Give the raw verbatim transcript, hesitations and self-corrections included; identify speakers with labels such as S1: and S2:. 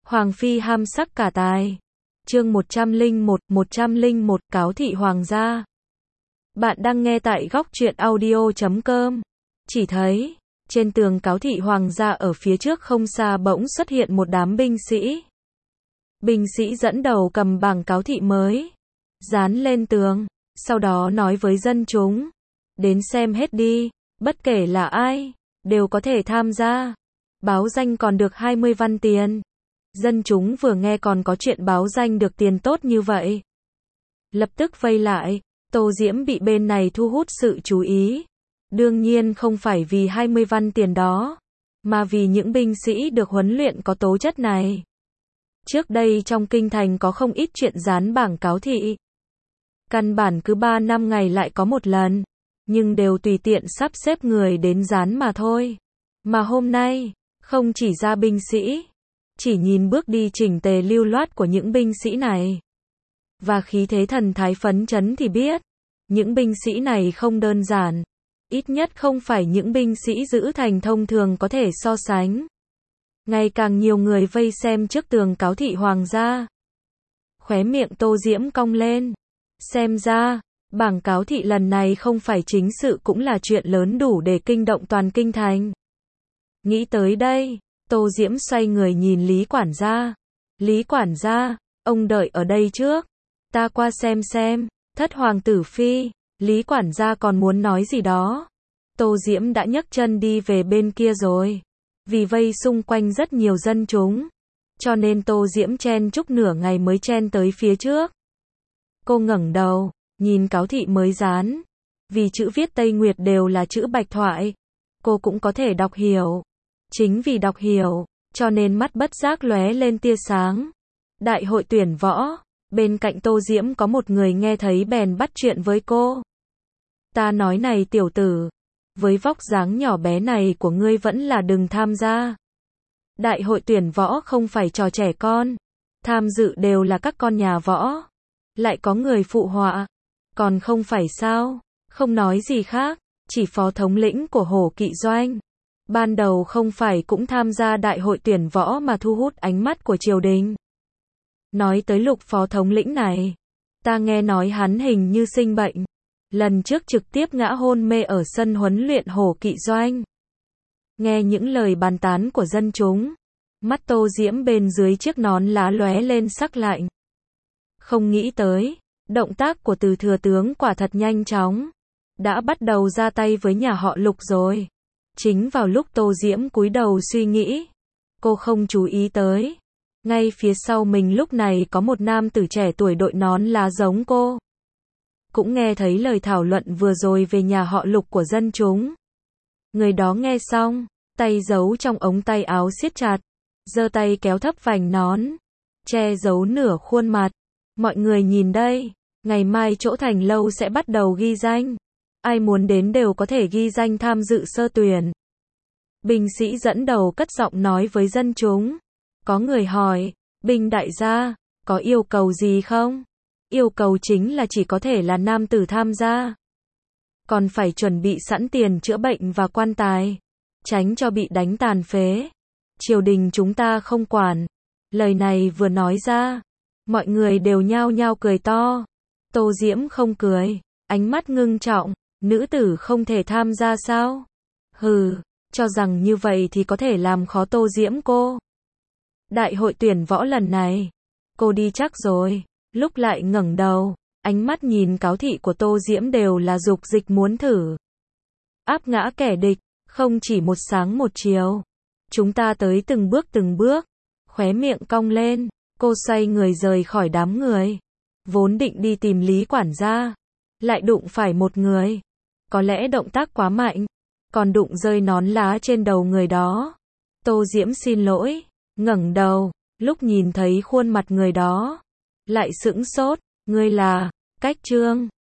S1: Hoàng phi ham sắc cả tài. Chương một trăm lẻ một, một trăm lẻ một Cáo thị hoàng gia. Bạn đang nghe tại góc truyện audio chấm com. Chỉ thấy, trên tường cáo thị hoàng gia ở phía trước không xa bỗng xuất hiện một đám binh sĩ. Binh sĩ dẫn đầu cầm bảng cáo thị mới, dán lên tường, sau đó nói với dân chúng, đến xem hết đi, bất kể là ai, đều có thể tham gia. Báo danh còn được hai mươi văn tiền. Dân chúng vừa nghe còn có chuyện báo danh được tiền tốt như vậy, lập tức vây lại. Tô Diễm bị bên này thu hút sự chú ý. Đương nhiên không phải vì hai mươi văn tiền đó, mà vì những binh sĩ được huấn luyện có tố chất này. Trước đây trong kinh thành có không ít chuyện dán bảng cáo thị. Căn bản cứ ba năm ngày lại có một lần, nhưng đều tùy tiện sắp xếp người đến dán mà thôi. Mà hôm nay, không chỉ ra binh sĩ, chỉ nhìn bước đi chỉnh tề lưu loát của những binh sĩ này, và khí thế thần thái phấn chấn thì biết, những binh sĩ này không đơn giản. Ít nhất không phải những binh sĩ giữ thành thông thường có thể so sánh. Ngày càng nhiều người vây xem trước tường cáo thị hoàng gia. Khóe miệng Tô Diễm cong lên. Xem ra, bảng cáo thị lần này không phải chính sự cũng là chuyện lớn đủ để kinh động toàn kinh thành. Nghĩ tới đây, Tô Diễm xoay người nhìn Lý quản gia. Lý quản gia, ông đợi ở đây trước. Ta qua xem xem. Thất hoàng tử phi. Lý quản gia còn muốn nói gì đó. Tô Diễm đã nhấc chân đi về bên kia rồi. Vì vây xung quanh rất nhiều dân chúng, cho nên Tô Diễm chen chúc nửa ngày mới chen tới phía trước. Cô ngẩng đầu, nhìn cáo thị mới dán. Vì chữ viết Tây Nguyệt đều là chữ bạch thoại, cô cũng có thể đọc hiểu. Chính vì đọc hiểu, cho nên mắt bất giác lóe lên tia sáng. Đại hội tuyển võ. Bên cạnh Tô Diễm có một người nghe thấy bèn bắt chuyện với cô. Ta nói này tiểu tử, với vóc dáng nhỏ bé này của ngươi vẫn là đừng tham gia. Đại hội tuyển võ không phải trò trẻ con. Tham dự đều là các con nhà võ. Lại có người phụ họa. Còn không phải sao? Không nói gì khác, chỉ phó thống lĩnh của Hổ Kỵ Doanh. Ban đầu không phải cũng tham gia đại hội tuyển võ mà thu hút ánh mắt của triều đình. Nói tới Lục phó thống lĩnh này, ta nghe nói hắn hình như sinh bệnh. Lần trước trực tiếp ngã hôn mê ở sân huấn luyện Hổ Kỵ Doanh. Nghe những lời bàn tán của dân chúng, mắt Tô Diễm bên dưới chiếc nón lá lóe lên sắc lạnh. Không nghĩ tới, động tác của Từ thừa tướng quả thật nhanh chóng. Đã bắt đầu ra tay với nhà họ Lục rồi. Chính vào lúc Tô Diễm cúi đầu suy nghĩ, cô không chú ý tới. Ngay phía sau mình lúc này có một nam tử trẻ tuổi đội nón lá giống cô. Cũng nghe thấy lời thảo luận vừa rồi về nhà họ Lục của dân chúng. Người đó nghe xong, tay giấu trong ống tay áo siết chặt, giơ tay kéo thấp vành nón, che giấu nửa khuôn mặt. Mọi người nhìn đây, ngày mai chỗ thành lâu sẽ bắt đầu ghi danh. Ai muốn đến đều có thể ghi danh tham dự sơ tuyển. Binh sĩ dẫn đầu cất giọng nói với dân chúng. Có người hỏi, binh đại gia, có yêu cầu gì không? Yêu cầu chính là chỉ có thể là nam tử tham gia. Còn phải chuẩn bị sẵn tiền chữa bệnh và quan tài, tránh cho bị đánh tàn phế. Triều đình chúng ta không quản. Lời này vừa nói ra, mọi người đều nhao nhao cười to. Tô Diễm không cười, ánh mắt ngưng trọng. Nữ tử không thể tham gia sao? Hừ, cho rằng như vậy thì có thể làm khó Tô Diễm cô. Đại hội tuyển võ lần này, cô đi chắc rồi. Lúc lại ngẩng đầu, ánh mắt nhìn cáo thị của Tô Diễm đều là dục dịch muốn thử. Áp ngã kẻ địch, không chỉ một sáng một chiều. Chúng ta tới từng bước từng bước. Khóe miệng cong lên, cô xoay người rời khỏi đám người. Vốn định đi tìm Lý quản gia, lại đụng phải một người. Có lẽ động tác quá mạnh, còn đụng rơi nón lá trên đầu người đó. Tô Diễm xin lỗi, ngẩng đầu, lúc nhìn thấy khuôn mặt người đó, lại sững sốt. Ngươi là Cách Trương?